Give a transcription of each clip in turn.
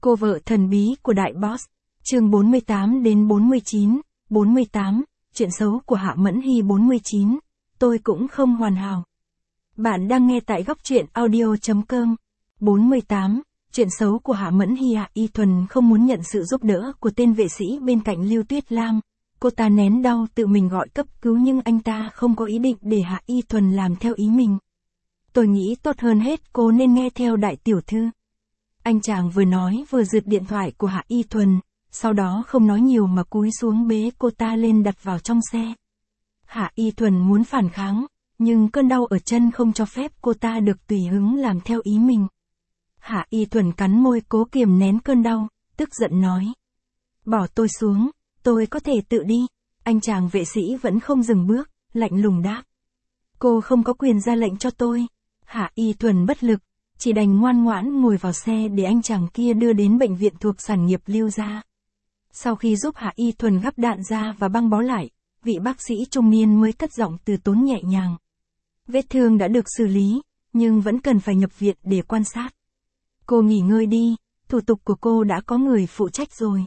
Cô vợ thần bí của đại boss. Chương 48 đến 49, 48, chuyện xấu của Hạ Mẫn Hy 49, tôi cũng không hoàn hảo. Bạn đang nghe tại góc truyện audio.com. 48, chuyện xấu của Hạ Mẫn Hy. Hạ Y Thuần không muốn nhận sự giúp đỡ của tên vệ sĩ bên cạnh Lưu Tuyết Lam. Cô ta nén đau tự mình gọi cấp cứu nhưng anh ta không có ý định để Hạ Y Thuần làm theo ý mình. Tôi nghĩ tốt hơn hết cô nên nghe theo đại tiểu thư. Anh chàng vừa nói vừa giật điện thoại của Hạ Y Thuần, sau đó không nói nhiều mà cúi xuống bế cô ta lên đặt vào trong xe. Hạ Y Thuần muốn phản kháng, nhưng cơn đau ở chân không cho phép cô ta được tùy hứng làm theo ý mình. Hạ Y Thuần cắn môi cố kiềm nén cơn đau, tức giận nói. Bỏ tôi xuống, tôi có thể tự đi. Anh chàng vệ sĩ vẫn không dừng bước, lạnh lùng đáp. Cô không có quyền ra lệnh cho tôi. Hạ Y Thuần bất lực, chỉ đành ngoan ngoãn ngồi vào xe để anh chàng kia đưa đến bệnh viện thuộc sản nghiệp Lưu gia. Sau khi giúp Hạ Y Thuần gắp đạn ra và băng bó lại, vị bác sĩ trung niên mới cất giọng từ tốn nhẹ nhàng. Vết thương đã được xử lý, nhưng vẫn cần phải nhập viện để quan sát. Cô nghỉ ngơi đi, thủ tục của cô đã có người phụ trách rồi.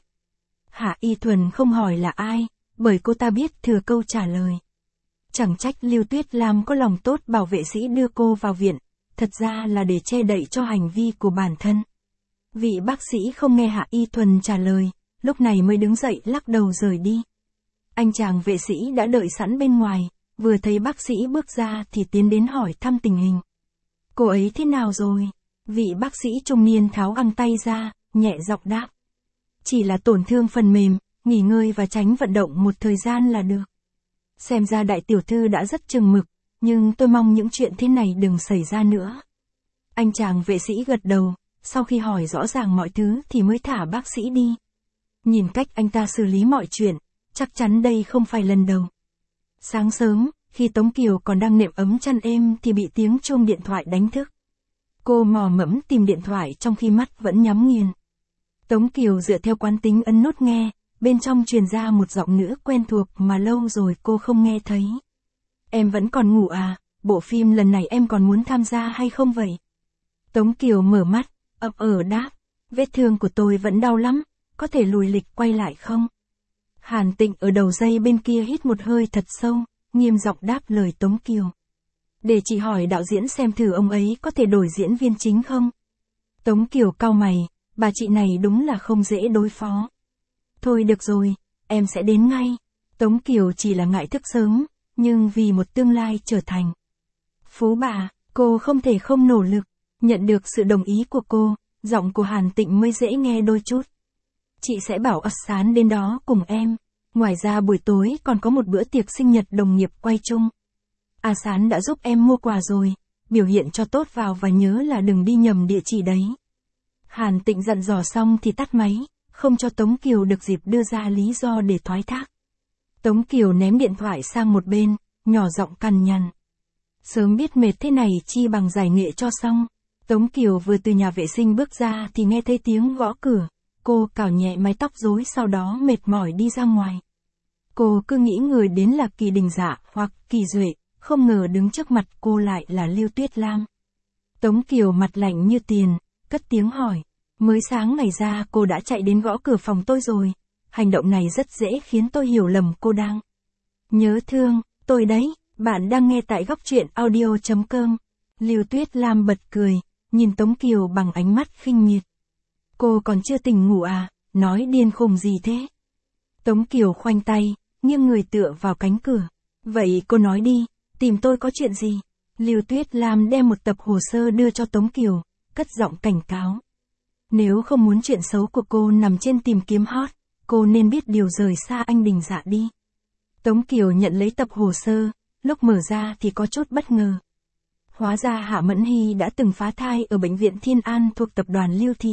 Hạ Y Thuần không hỏi là ai, bởi cô ta biết thừa câu trả lời. Chẳng trách Lưu Tuyết Lam có lòng tốt bảo vệ sĩ đưa cô vào viện, thật ra là để che đậy cho hành vi của bản thân. Vị bác sĩ không nghe Hạ Y Thuần trả lời, lúc này mới đứng dậy lắc đầu rời đi. Anh chàng vệ sĩ đã đợi sẵn bên ngoài, vừa thấy bác sĩ bước ra thì tiến đến hỏi thăm tình hình. Cô ấy thế nào rồi? Vị bác sĩ trung niên tháo găng tay ra, nhẹ giọng đáp. Chỉ là tổn thương phần mềm, nghỉ ngơi và tránh vận động một thời gian là được. Xem ra đại tiểu thư đã rất chừng mực, nhưng tôi mong những chuyện thế này đừng xảy ra nữa. Anh chàng vệ sĩ gật đầu, sau khi hỏi rõ ràng mọi thứ thì mới thả bác sĩ đi. Nhìn cách anh ta xử lý mọi chuyện, chắc chắn đây không phải lần đầu. Sáng sớm, khi Tống Kiều còn đang nệm ấm chăn êm thì bị tiếng chuông điện thoại đánh thức. Cô mò mẫm tìm điện thoại trong khi mắt vẫn nhắm nghiền. Tống Kiều dựa theo quán tính ấn nút nghe, bên trong truyền ra một giọng nữ quen thuộc mà lâu rồi cô không nghe thấy. Em vẫn còn ngủ à, bộ phim lần này em còn muốn tham gia hay không vậy? Tống Kiều mở mắt, ậm đáp, vết thương của tôi vẫn đau lắm, có thể lùi lịch quay lại không? Hàn Tịnh ở đầu dây bên kia hít một hơi thật sâu, nghiêm giọng đáp lời Tống Kiều. Để chị hỏi đạo diễn xem thử ông ấy có thể đổi diễn viên chính không? Tống Kiều cau mày, bà chị này đúng là không dễ đối phó. Thôi được rồi, em sẽ đến ngay. Tống Kiều chỉ là ngại thức sớm, nhưng vì một tương lai trở thành phú bà, cô không thể không nỗ lực. Nhận được sự đồng ý của cô, giọng của Hàn Tịnh mới dễ nghe đôi chút. Chị sẽ bảo Sán đến đó cùng em. Ngoài ra buổi tối còn có một bữa tiệc sinh nhật đồng nghiệp quay chung. Sán đã giúp em mua quà rồi, biểu hiện cho tốt vào và nhớ là đừng đi nhầm địa chỉ đấy. Hàn Tịnh dặn dò xong thì tắt máy, không cho Tống Kiều được dịp đưa ra lý do để thoái thác. Tống Kiều ném điện thoại sang một bên, nhỏ giọng cằn nhằn. Sớm biết mệt thế này chi bằng giải nghệ cho xong. Tống Kiều vừa từ nhà vệ sinh bước ra thì nghe thấy tiếng gõ cửa. Cô cào nhẹ mái tóc rối sau đó mệt mỏi đi ra ngoài. Cô cứ nghĩ người đến là Kỳ Đình Dạ hoặc Kỳ Duệ, không ngờ đứng trước mặt cô lại là Lưu Tuyết Lam. Tống Kiều mặt lạnh như tiền, cất tiếng hỏi. Mới sáng ngày ra cô đã chạy đến gõ cửa phòng tôi rồi. Hành động này rất dễ khiến tôi hiểu lầm cô đang nhớ thương tôi đấy. Bạn đang nghe tại góc truyện audio.com. Lưu Tuyết Lam bật cười, nhìn Tống Kiều bằng ánh mắt khinh miệt. Cô còn chưa tỉnh ngủ à, nói điên khùng gì thế? Tống Kiều khoanh tay, nghiêng người tựa vào cánh cửa. Vậy cô nói đi, tìm tôi có chuyện gì? Lưu Tuyết Lam đem một tập hồ sơ đưa cho Tống Kiều, cất giọng cảnh cáo. Nếu không muốn chuyện xấu của cô nằm trên tìm kiếm hot, cô nên biết điều rời xa anh Đình Dạ đi. Tống Kiều nhận lấy tập hồ sơ, lúc mở ra thì có chút bất ngờ. Hóa ra Hạ Mẫn Hy đã từng phá thai ở bệnh viện Thiên An thuộc tập đoàn Lưu Thị.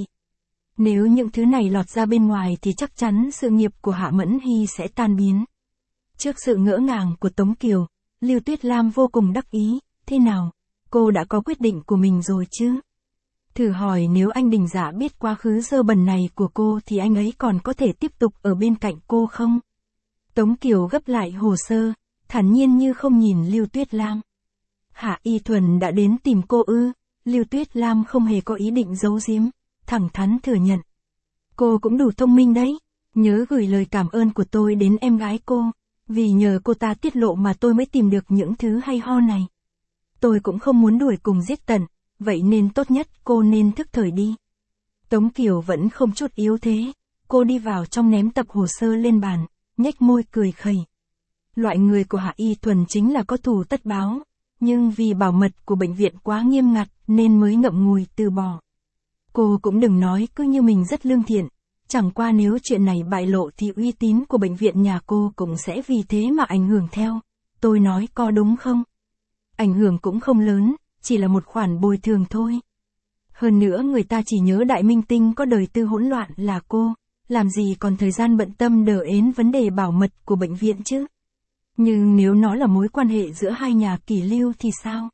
Nếu những thứ này lọt ra bên ngoài thì chắc chắn sự nghiệp của Hạ Mẫn Hy sẽ tan biến. Trước sự ngỡ ngàng của Tống Kiều, Lưu Tuyết Lam vô cùng đắc ý. Thế nào, cô đã có quyết định của mình rồi chứ? Thử hỏi nếu anh Đình Dạ biết quá khứ dơ bẩn này của cô thì anh ấy còn có thể tiếp tục ở bên cạnh cô không? Tống Kiều gấp lại hồ sơ, thản nhiên như không nhìn Lưu Tuyết Lam. Hạ Y Thuần đã đến tìm cô ư? Lưu Tuyết Lam không hề có ý định giấu giếm, thẳng thắn thừa nhận. Cô cũng đủ thông minh đấy. Nhớ gửi lời cảm ơn của tôi đến em gái cô. Vì nhờ cô ta tiết lộ mà tôi mới tìm được những thứ hay ho này. Tôi cũng không muốn đuổi cùng giết tận, vậy nên tốt nhất cô nên thức thời đi. Tống Kiều vẫn không chút yếu thế. Cô đi vào trong ném tập hồ sơ lên bàn, nhếch môi cười khẩy. Loại người của Hạ Y Thuần chính là có thù tất báo, nhưng vì bảo mật của bệnh viện quá nghiêm ngặt nên mới ngậm ngùi từ bỏ. Cô cũng đừng nói cứ như mình rất lương thiện, chẳng qua nếu chuyện này bại lộ thì uy tín của bệnh viện nhà cô cũng sẽ vì thế mà ảnh hưởng theo. Tôi nói có đúng không? Ảnh hưởng cũng không lớn, chỉ là một khoản bồi thường thôi. Hơn nữa người ta chỉ nhớ đại minh tinh có đời tư hỗn loạn là cô, làm gì còn thời gian bận tâm đờ ến vấn đề bảo mật của bệnh viện chứ. Nhưng nếu nó là mối quan hệ giữa hai nhà Kỷ Lưu thì sao?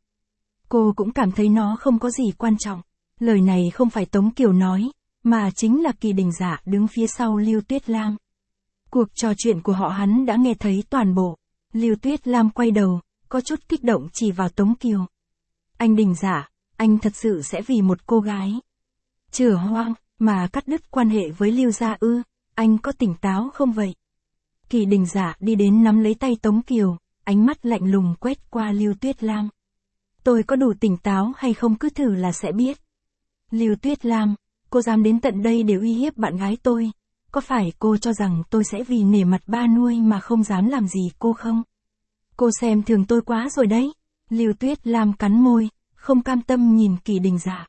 Cô cũng cảm thấy nó không có gì quan trọng. Lời này không phải Tống Kiều nói, mà chính là Kỳ Đình Dạ đứng phía sau Lưu Tuyết Lam. Cuộc trò chuyện của họ hắn đã nghe thấy toàn bộ. Lưu Tuyết Lam quay đầu, có chút kích động chỉ vào Tống Kiều. Anh Đình Dạ, anh thật sự sẽ vì một cô gái chửa hoang mà cắt đứt quan hệ với Lưu gia ư? Anh có tỉnh táo không vậy? Kỳ Đình Dạ đi đến nắm lấy tay Tống Kiều, ánh mắt lạnh lùng quét qua Lưu Tuyết Lam. Tôi có đủ tỉnh táo hay không cứ thử là sẽ biết. Lưu Tuyết Lam, cô dám đến tận đây để uy hiếp bạn gái tôi. Có phải cô cho rằng tôi sẽ vì nể mặt ba nuôi mà không dám làm gì cô không? Cô xem thường tôi quá rồi đấy. Lưu Tuyết Lam cắn môi, không cam tâm nhìn Kỳ Đình Dạ.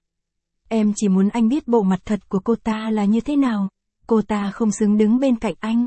Em chỉ muốn anh biết bộ mặt thật của cô ta là như thế nào. Cô ta không xứng đứng bên cạnh anh.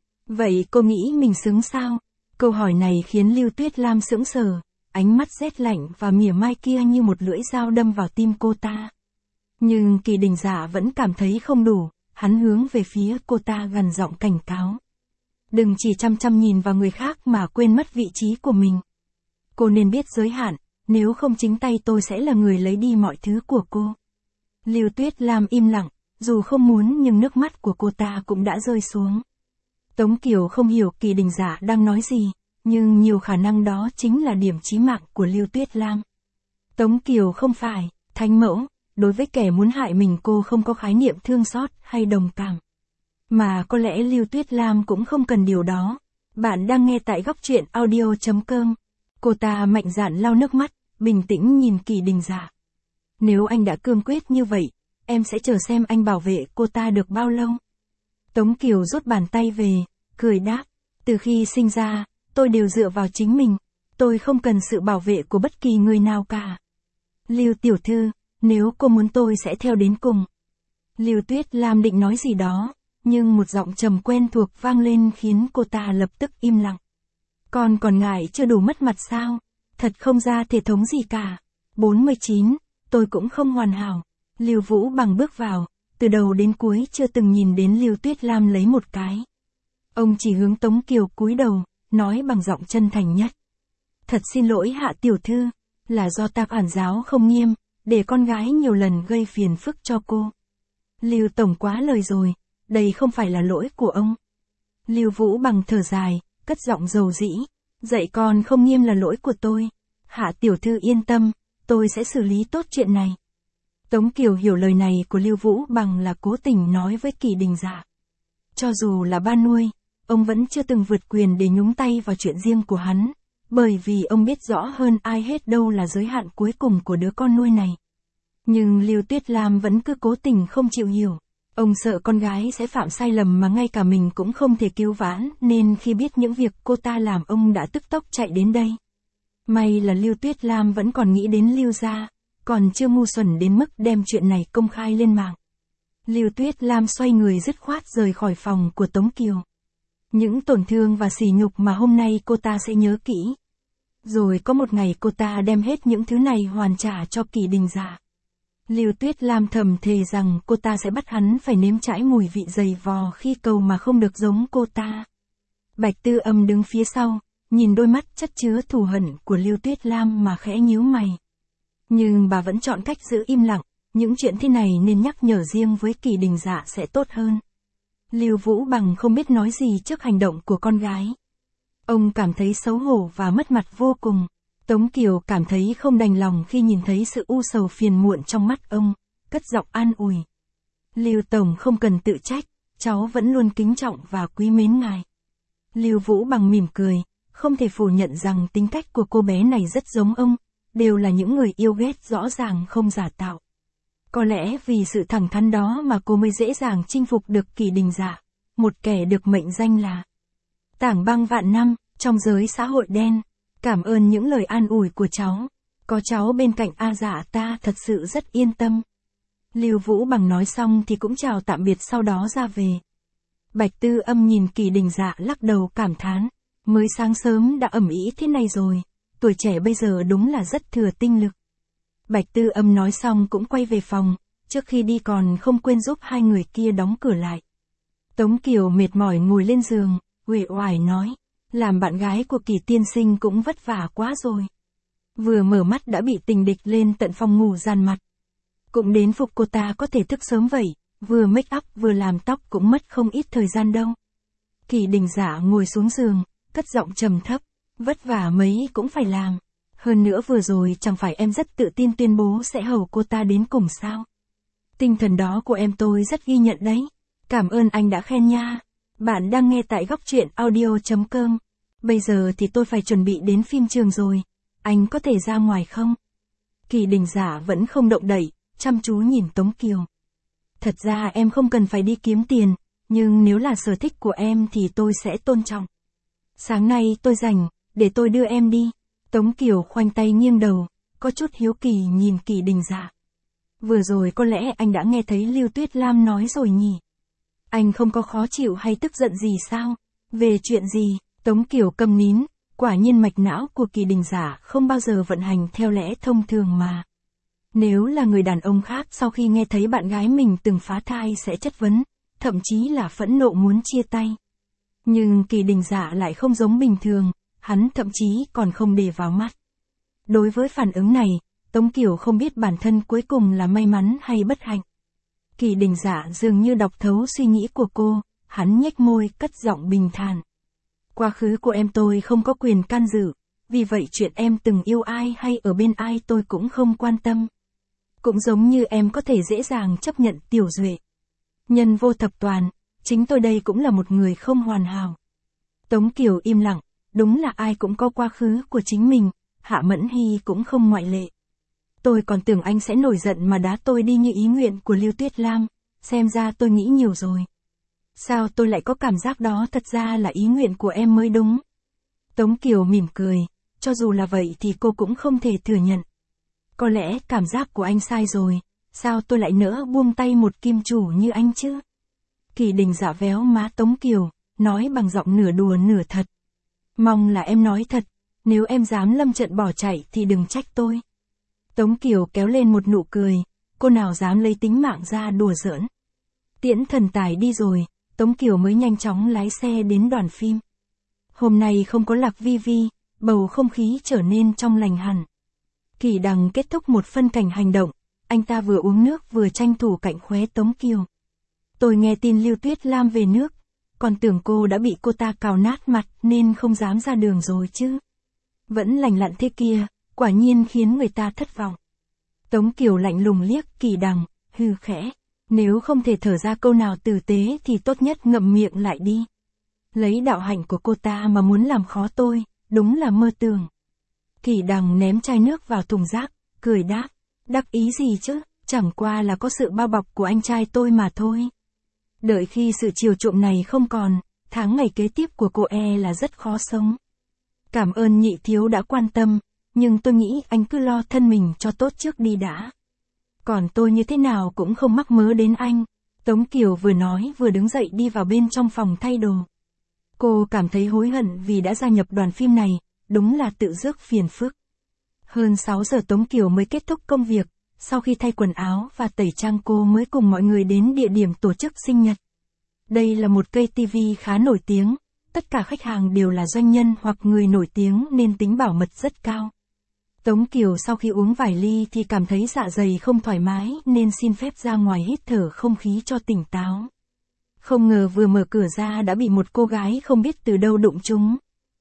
Vậy cô nghĩ mình xứng sao? Câu hỏi này khiến Lưu Tuyết Lam sững sờ, ánh mắt rét lạnh và mỉa mai kia như một lưỡi dao đâm vào tim cô ta. Nhưng Kỳ Đình Dạ vẫn cảm thấy không đủ, hắn hướng về phía cô ta gằn giọng cảnh cáo. Đừng chỉ chăm chăm nhìn vào người khác mà quên mất vị trí của mình. Cô nên biết giới hạn, nếu không chính tay tôi sẽ là người lấy đi mọi thứ của cô. Lưu Tuyết Lam im lặng, dù không muốn nhưng nước mắt của cô ta cũng đã rơi xuống. Tống Kiều không hiểu Kỳ Đình Dạ đang nói gì, nhưng nhiều khả năng đó chính là điểm chí mạng của Lưu Tuyết Lam. Tống Kiều không phải thánh mẫu, đối với kẻ muốn hại mình cô không có khái niệm thương xót hay đồng cảm. Mà có lẽ Lưu Tuyết Lam cũng không cần điều đó. Bạn đang nghe tại góc truyện audio.com. Cô ta mạnh dạn lau nước mắt, bình tĩnh nhìn Kỳ Đình Dạ. Nếu anh đã cương quyết như vậy, em sẽ chờ xem anh bảo vệ cô ta được bao lâu. Tống Kiều rút bàn tay về, cười đáp. Từ khi sinh ra, tôi đều dựa vào chính mình. Tôi không cần sự bảo vệ của bất kỳ người nào cả. Lưu tiểu thư, nếu cô muốn tôi sẽ theo đến cùng. Lưu Tuyết Lam định nói gì đó, nhưng một giọng trầm quen thuộc vang lên khiến cô ta lập tức im lặng. Con còn ngại chưa đủ mất mặt sao? Thật không ra thể thống gì cả. 49, tôi cũng không hoàn hảo. Lưu Vũ Bằng bước vào, từ đầu đến cuối chưa từng nhìn đến Lưu Tuyết Lam lấy một cái. Ông chỉ hướng Tống Kiều cúi đầu, nói bằng giọng chân thành nhất. Thật xin lỗi Hạ tiểu thư, là do ta quản giáo không nghiêm, để con gái nhiều lần gây phiền phức cho cô. Lưu tổng quá lời rồi, đây không phải là lỗi của ông. Lưu Vũ Bằng thở dài, cất giọng dầu dĩ, dạy con không nghiêm là lỗi của tôi. Hạ tiểu thư yên tâm, tôi sẽ xử lý tốt chuyện này. Tống Kiều hiểu lời này của Lưu Vũ Bằng là cố tình nói với Kỳ Đình Dạ. Cho dù là ba nuôi, ông vẫn chưa từng vượt quyền để nhúng tay vào chuyện riêng của hắn, bởi vì ông biết rõ hơn ai hết đâu là giới hạn cuối cùng của đứa con nuôi này. Nhưng Lưu Tuyết Lam vẫn cứ cố tình không chịu hiểu. Ông sợ con gái sẽ phạm sai lầm mà ngay cả mình cũng không thể cứu vãn, nên khi biết những việc cô ta làm ông đã tức tốc chạy đến đây. May là Lưu Tuyết Lam vẫn còn nghĩ đến Lưu gia, còn chưa ngu xuẩn đến mức đem chuyện này công khai lên mạng. Lưu Tuyết Lam xoay người dứt khoát rời khỏi phòng của Tống Kiều. Những tổn thương và sỉ nhục mà hôm nay cô ta sẽ nhớ kỹ. Rồi có một ngày cô ta đem hết những thứ này hoàn trả cho Kỳ Đình Dạ. Lưu Tuyết Lam thầm thề rằng cô ta sẽ bắt hắn phải nếm trải mùi vị dày vò khi cầu mà không được giống cô ta. Bạch Tư Âm đứng phía sau, nhìn đôi mắt chất chứa thù hận của Lưu Tuyết Lam mà khẽ nhíu mày. Nhưng bà vẫn chọn cách giữ im lặng, những chuyện thế này nên nhắc nhở riêng với Kỳ Đình Dạ sẽ tốt hơn. Lưu Vũ Bằng không biết nói gì trước hành động của con gái. Ông cảm thấy xấu hổ và mất mặt vô cùng. Tống Kiều cảm thấy không đành lòng khi nhìn thấy sự u sầu phiền muộn trong mắt ông, cất giọng an ủi. Lưu Tổng không cần tự trách, cháu vẫn luôn kính trọng và quý mến ngài. Lưu Vũ Bằng mỉm cười, không thể phủ nhận rằng tính cách của cô bé này rất giống ông, đều là những người yêu ghét rõ ràng không giả tạo. Có lẽ vì sự thẳng thắn đó mà cô mới dễ dàng chinh phục được Kỳ Đình Dạ, một kẻ được mệnh danh là tảng băng vạn năm, trong giới xã hội đen. Cảm ơn những lời an ủi của cháu. Có cháu bên cạnh A Dạ ta thật sự rất yên tâm. Lưu Vũ Bằng nói xong thì cũng chào tạm biệt sau đó ra về. Bạch Tư Âm nhìn Kỳ Đình Dạ lắc đầu cảm thán. Mới sáng sớm đã ầm ĩ thế này rồi, tuổi trẻ bây giờ đúng là rất thừa tinh lực. Bạch Tư Âm nói xong cũng quay về phòng, trước khi đi còn không quên giúp hai người kia đóng cửa lại. Tống Kiều mệt mỏi ngồi lên giường, uể oải nói, làm bạn gái của Kỳ tiên sinh cũng vất vả quá rồi. Vừa mở mắt đã bị tình địch lên tận phòng ngủ dàn mặt. Cũng đến phục cô ta có thể thức sớm vậy, vừa make up vừa làm tóc cũng mất không ít thời gian đâu. Kỳ Đình Dạ ngồi xuống giường, cất giọng trầm thấp, vất vả mấy cũng phải làm. Hơn nữa vừa rồi chẳng phải em rất tự tin tuyên bố sẽ hầu cô ta đến cùng sao. Tinh thần đó của em tôi rất ghi nhận đấy. Cảm ơn anh đã khen nha. Bạn đang nghe tại góc truyện audio.com. Bây giờ thì tôi phải chuẩn bị đến phim trường rồi. Anh có thể ra ngoài không? Kỳ Đình Dạ vẫn không động đậy, chăm chú nhìn Tống Kiều. Thật ra em không cần phải đi kiếm tiền, nhưng nếu là sở thích của em thì tôi sẽ tôn trọng. Sáng nay tôi rảnh, để tôi đưa em đi. Tống Kiều khoanh tay nghiêng đầu, có chút hiếu kỳ nhìn Kỳ Đình Dạ. Vừa rồi có lẽ anh đã nghe thấy Lưu Tuyết Lam nói rồi nhỉ? Anh không có khó chịu hay tức giận gì sao? Về chuyện gì? Tống Kiều câm nín, quả nhiên mạch não của Kỳ Đình Dạ không bao giờ vận hành theo lẽ thông thường mà. Nếu là người đàn ông khác sau khi nghe thấy bạn gái mình từng phá thai sẽ chất vấn, thậm chí là phẫn nộ muốn chia tay. Nhưng Kỳ Đình Dạ lại không giống bình thường, hắn thậm chí còn không để vào mắt. Đối với phản ứng này, Tống Kiều không biết bản thân cuối cùng là may mắn hay bất hạnh. Kỳ Đình Dạ dường như đọc thấu suy nghĩ của cô, hắn nhếch môi cất giọng bình thản. Quá khứ của em tôi không có quyền can dự, vì vậy chuyện em từng yêu ai hay ở bên ai tôi cũng không quan tâm. Cũng giống như em có thể dễ dàng chấp nhận Tiểu Duệ. Nhân vô thập toàn, chính tôi đây cũng là một người không hoàn hảo. Tống Kiều im lặng, đúng là ai cũng có quá khứ của chính mình, Hạ Mẫn Hy cũng không ngoại lệ. Tôi còn tưởng anh sẽ nổi giận mà đá tôi đi như ý nguyện của Lưu Tuyết Lam, xem ra tôi nghĩ nhiều rồi. Sao tôi lại có cảm giác đó thật ra là ý nguyện của em mới đúng. Tống Kiều mỉm cười, cho dù là vậy thì cô cũng không thể thừa nhận. Có lẽ cảm giác của anh sai rồi, sao tôi lại nỡ buông tay một kim chủ như anh chứ? Kỳ Đình Dạ véo má Tống Kiều, nói bằng giọng nửa đùa nửa thật. Mong là em nói thật, nếu em dám lâm trận bỏ chạy thì đừng trách tôi. Tống Kiều kéo lên một nụ cười, cô nào dám lấy tính mạng ra đùa giỡn. Tiễn thần tài đi rồi, Tống Kiều mới nhanh chóng lái xe đến đoàn phim. Hôm nay không có Lạc Vi Vi, bầu không khí trở nên trong lành hẳn. Kỳ Đằng kết thúc một phân cảnh hành động, anh ta vừa uống nước vừa tranh thủ cạnh khóe Tống Kiều. Tôi nghe tin Lưu Tuyết Lam về nước, còn tưởng cô đã bị cô ta cào nát mặt nên không dám ra đường rồi chứ. Vẫn lành lặn thế kia, quả nhiên khiến người ta thất vọng. Tống Kiều lạnh lùng liếc Kỳ Đằng, hừ khẽ. Nếu không thể thở ra câu nào tử tế thì tốt nhất ngậm miệng lại đi. Lấy đạo hạnh của cô ta mà muốn làm khó tôi, đúng là mơ tưởng. Kỳ Đằng ném chai nước vào thùng rác, cười đáp. Đắc ý gì chứ, chẳng qua là có sự bao bọc của anh trai tôi mà thôi. Đợi khi sự chiều chuộng này không còn, tháng ngày kế tiếp của cô là rất khó sống. Cảm ơn nhị thiếu đã quan tâm, nhưng tôi nghĩ anh cứ lo thân mình cho tốt trước đi đã. Còn tôi như thế nào cũng không mắc mớ đến anh. Tống Kiều vừa nói vừa đứng dậy đi vào bên trong phòng thay đồ. Cô cảm thấy hối hận vì đã gia nhập đoàn phim này, đúng là tự rước phiền phức. Hơn 6 giờ Tống Kiều mới kết thúc công việc, sau khi thay quần áo và tẩy trang cô mới cùng mọi người đến địa điểm tổ chức sinh nhật. Đây là một cây TV khá nổi tiếng, tất cả khách hàng đều là doanh nhân hoặc người nổi tiếng nên tính bảo mật rất cao. Tống Kiều sau khi uống vài ly thì cảm thấy dạ dày không thoải mái nên xin phép ra ngoài hít thở không khí cho tỉnh táo. Không ngờ vừa mở cửa ra đã bị một cô gái không biết từ đâu đụng trúng.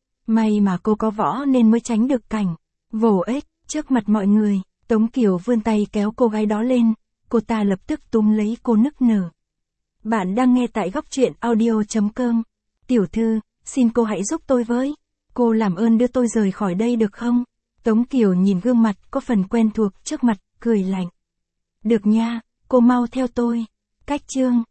May mà cô có võ nên mới tránh được cảnh vồ ếch trước mặt mọi người. Tống Kiều vươn tay kéo cô gái đó lên, Cô ta lập tức túm lấy cô nức nở. Bạn đang nghe tại góc truyện audio.com. Tiểu thư, xin cô hãy giúp tôi với. Cô làm ơn đưa tôi rời khỏi đây được không? Tống Kiều nhìn gương mặt có phần quen thuộc trước mặt, cười lạnh. Được nha, cô mau theo tôi. Cách chương